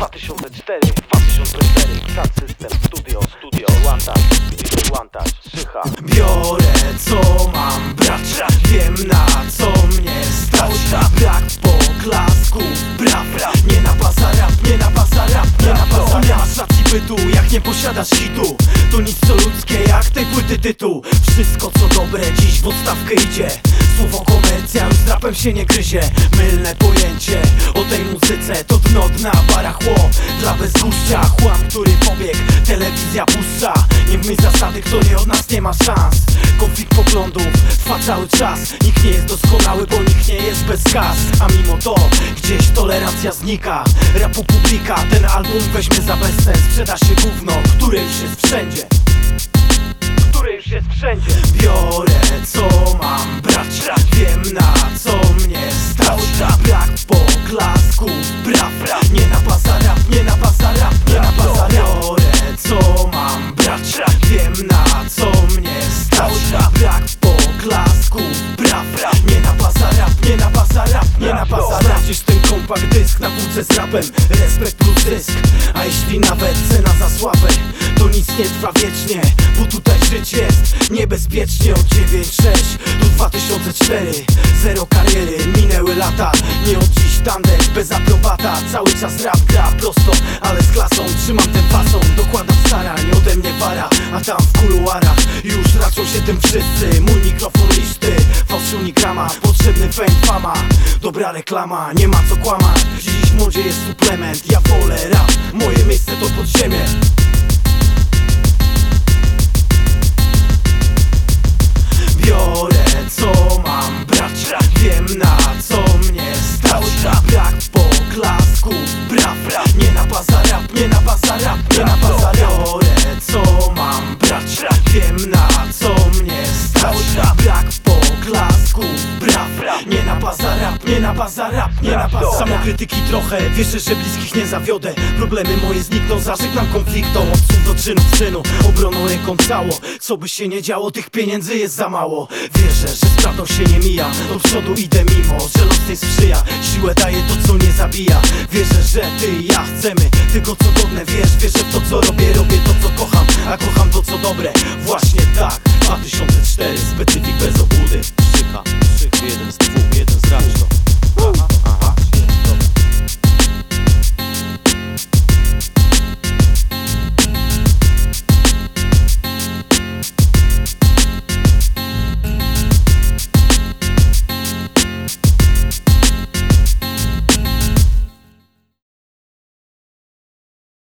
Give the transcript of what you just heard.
2004, Sound System, Studio, One Touch, Szycha. Biorę co mam brać, wiem na co mnie stać. Brak poklasków, braw, nie napasa rap, nie napasa rap, nie napasa rap. Nie masz racji bytu, jak nie posiadasz hitu. To nic co ludzkie, jak tej płyty tytuł. Wszystko co dobre dziś w odstawkę idzie. Słowo komercja już z rapem się nie gryzie. Mylne pojęcie o tej muzyce to dno dna, barachło dla bezguścia. Chłam, który pobiegł, telewizja puszcza. Nie w myśl zasady, kto nie od nas nie ma szans. Konflikt poglądów trwa cały czas. Nikt nie jest doskonały, bo nikt nie jest bez kas. A mimo to gdzieś tolerancja znika. Rapu publika, ten album weźmie za bezsens. Sprzeda się gówno, które już jest wszędzie. Biorę co mam brać, wiem na co mnie stać. Brak poklasków, braw, nie napasa rap, nie napasa rap, nie napasa rap. Biorę co mam brać, wiem na co mnie stać. Brak poklasków, braw, nie napasa rap, nie napasa rap, nie napasa rap. Znajdziesz ten kompakt dysk na półce z rapem, respekt plus zysk. A jeśli nawet cena za sławę, to nic nie trwa wiecznie, bo tutaj żyć jest niebezpiecznie. Od 9-6 do 2004, zero kariery, minęły lata. Nie od dziś tandem bez aprobata. Cały czas rap gra prosto, ale z klasą. Trzymam ten fason, dokładam starań, ode mnie wara. A tam w kuluarach już raczą się tym wszyscy. Mój mikrofon listy, fałszu ni grama. Potrzebny fame, fama, dobra reklama. Nie ma co kłamać, dziś w modzie jest suplement. Ja wolę rap, moje miejsce to podziemie. Biorę co mam brać, wiem na co mnie stać. Brak poklasków, braw, nie napasa rap, nie napasa rap, nie napasa rap. Biorę co mam brać, wiem na co mnie stać. Brak poklasków, braw, nie napasa rap, nie napasa rap, nie napasa rap. Samokrytyki trochę, wierzę, że bliskich nie zawiodę. Problemy moje znikną, zażegnam konfliktom. Od słów do czynów, synu, obroną ręką cało. Co by się nie działo, tych pieniędzy jest za mało. Wierzę, że z prawdą się nie mija. Do przodu idę mimo, że los nie sprzyja. Siłę daje to co nie zabija. Wierzę, że ty i ja chcemy tego co godne. Wierzę w to co robię, robię to co kocham. A kocham to co dobre, właśnie tak. 2004, specyfik bez obłudy.